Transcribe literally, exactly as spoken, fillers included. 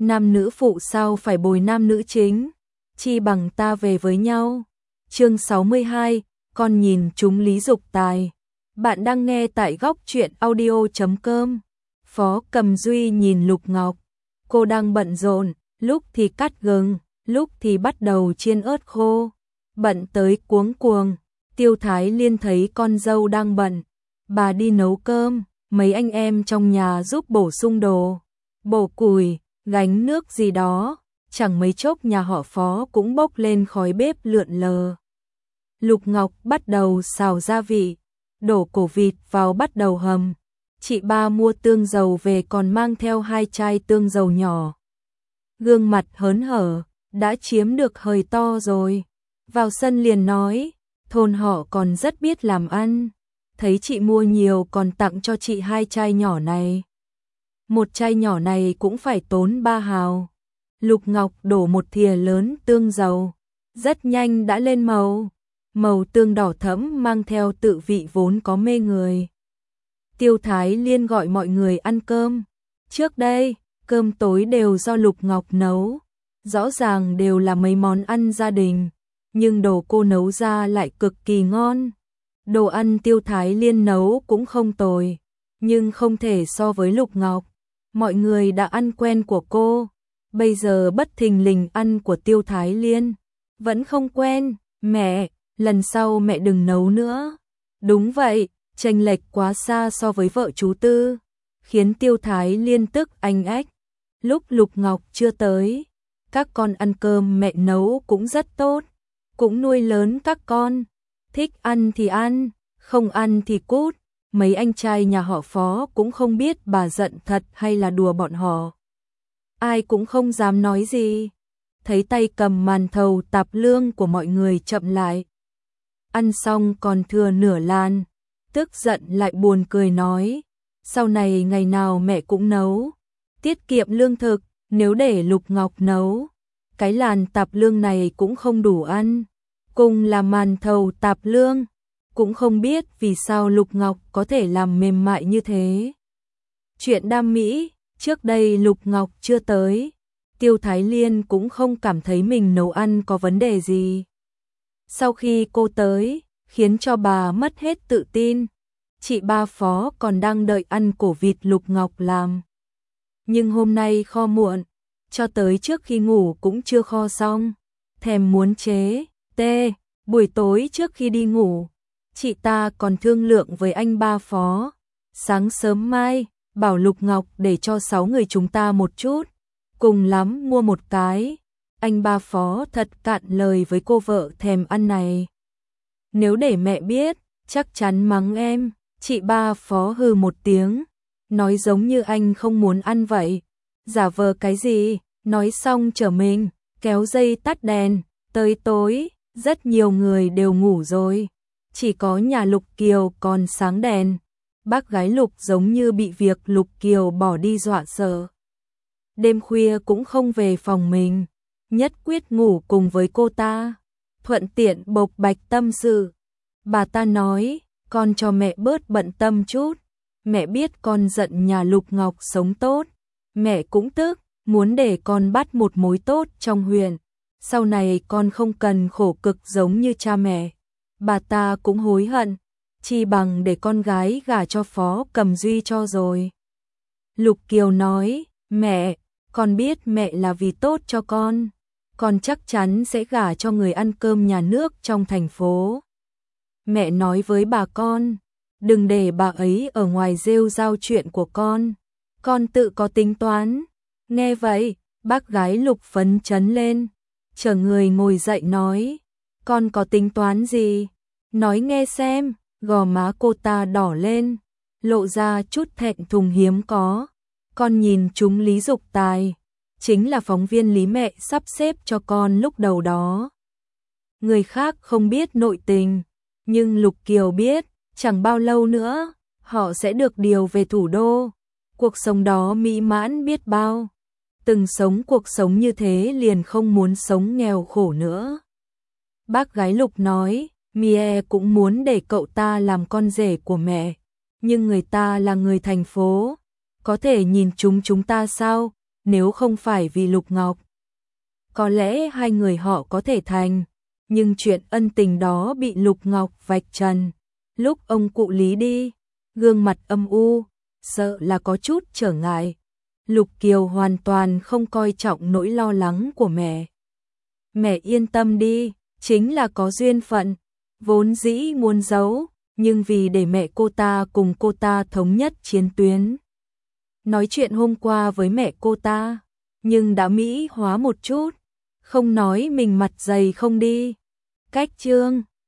nam nữ phụ sao phải bồi nam nữ chính, chi bằng ta về với nhau. Chương sáu mươi hai, con nhìn chúng Lý Dục Tài. Bạn đang nghe tại góc truyện audio chấm com. Phó Cầm Duy nhìn Lục Ngọc, cô đang bận rộn, lúc thì cắt gừng, lúc thì bắt đầu chiên ớt khô, bận tới cuống cuồng. Tiêu Thái Liên thấy con dâu đang bận, bà đi nấu cơm, mấy anh em trong nhà giúp bổ sung đồ, bổ củi, gánh nước gì đó, chẳng mấy chốc nhà họ Phó cũng bốc lên khói bếp lượn lờ. Lục Ngọc bắt đầu xào gia vị, đổ cổ vịt vào bắt đầu hầm. Chị ba mua tương dầu về còn mang theo hai chai tương dầu nhỏ. Gương mặt hớn hở, đã chiếm được hời to rồi. Vào sân liền nói, thôn họ còn rất biết làm ăn. Thấy chị mua nhiều còn tặng cho chị hai chai nhỏ này. Một chai nhỏ này cũng phải tốn ba hào. Lục Ngọc đổ một thìa lớn tương dầu, rất nhanh đã lên màu. Màu tương đỏ thẫm mang theo tự vị vốn có mê người. Tiêu Thái Liên gọi mọi người ăn cơm. Trước đây, cơm tối đều do Lục Ngọc nấu. Rõ ràng đều là mấy món ăn gia đình, nhưng đồ cô nấu ra lại cực kỳ ngon. Đồ ăn Tiêu Thái Liên nấu cũng không tồi, nhưng không thể so với Lục Ngọc. Mọi người đã ăn quen của cô, bây giờ bất thình lình ăn của Tiêu Thái Liên. Vẫn không quen, mẹ, lần sau mẹ đừng nấu nữa. Đúng vậy, chênh lệch quá xa so với vợ chú Tư, khiến Tiêu Thái Liên tức anh ách. Lúc Lục Ngọc chưa tới, các con ăn cơm mẹ nấu cũng rất tốt, cũng nuôi lớn các con, thích ăn thì ăn, không ăn thì cút. Mấy anh trai nhà họ Phó cũng không biết bà giận thật hay là đùa bọn họ. Ai cũng không dám nói gì. Thấy tay cầm màn thầu tạp lương của mọi người chậm lại. Ăn xong còn thừa nửa lan, tức giận lại buồn cười nói, sau này ngày nào mẹ cũng nấu, tiết kiệm lương thực, nếu để Lục Ngọc nấu, cái làn tạp lương này cũng không đủ ăn, cùng là màn thầu tạp lương, cũng không biết vì sao Lục Ngọc có thể làm mềm mại như thế. Chuyện đam mỹ, trước đây Lục Ngọc chưa tới, Tiêu Thái Liên cũng không cảm thấy mình nấu ăn có vấn đề gì. Sau khi cô tới, khiến cho bà mất hết tự tin. Chị ba Phó còn đang đợi ăn cổ vịt Lục Ngọc làm. Nhưng hôm nay kho muộn, cho tới trước khi ngủ cũng chưa kho xong. Thèm muốn chế, tê, buổi tối trước khi đi ngủ, chị ta còn thương lượng với anh ba Phó. Sáng sớm mai, bảo Lục Ngọc để cho sáu người chúng ta một chút, cùng lắm mua một cái. Anh ba Phó thật cạn lời với cô vợ thèm ăn này. Nếu để mẹ biết, chắc chắn mắng em. Chị ba Phó hừ một tiếng, nói giống như anh không muốn ăn vậy. Giả vờ cái gì, nói xong trở mình, kéo dây tắt đèn. Tới tối, rất nhiều người đều ngủ rồi. Chỉ có nhà Lục Kiều còn sáng đèn. Bác gái Lục giống như bị việc Lục Kiều bỏ đi dọa sợ. Đêm khuya cũng không về phòng mình, nhất quyết ngủ cùng với cô ta, thuận tiện bộc bạch tâm sự. Bà ta nói, con cho mẹ bớt bận tâm chút, mẹ biết con giận nhà Lục Ngọc sống tốt, mẹ cũng tức, muốn để con bắt một mối tốt trong huyện, sau này con không cần khổ cực giống như cha mẹ. Bà ta cũng hối hận, chi bằng để con gái gả cho Phó Cầm Duy cho rồi. Lục Kiều nói, mẹ, con biết mẹ là vì tốt cho con, con chắc chắn sẽ gả cho người ăn cơm nhà nước trong thành phố. Mẹ nói với bà con, đừng để bà ấy ở ngoài rêu rao chuyện của con, con tự có tính toán. Nghe vậy, bác gái Lục phấn chấn lên, chờ người ngồi dậy nói, con có tính toán gì? Nói nghe xem. Gò má cô ta đỏ lên, lộ ra chút thẹn thùng hiếm có. Con nhìn chúng Lý Dục Tài, chính là phóng viên Lý mẹ sắp xếp cho con lúc đầu đó. Người khác không biết nội tình, nhưng Lục Kiều biết, chẳng bao lâu nữa, họ sẽ được điều về thủ đô. Cuộc sống đó mỹ mãn biết bao. Từng sống cuộc sống như thế liền không muốn sống nghèo khổ nữa. Bác gái Lục nói, Mie cũng muốn để cậu ta làm con rể của mẹ, nhưng người ta là người thành phố, có thể nhìn chúng chúng ta sao? nếu không phải vì Lục Ngọc. Có lẽ hai người họ có thể thành, nhưng chuyện ân tình đó bị Lục Ngọc vạch trần. Lúc ông cụ Lý đi, gương mặt âm u, sợ là có chút trở ngại. Lục Kiều hoàn toàn không coi trọng nỗi lo lắng của mẹ. Mẹ yên tâm đi, chính là có duyên phận, vốn dĩ muốn giấu, nhưng vì để mẹ cô ta cùng cô ta thống nhất chiến tuyến. Nói chuyện hôm qua với mẹ cô ta, nhưng đã mỹ hóa một chút, không nói mình mặt dày không đi. Cách Trương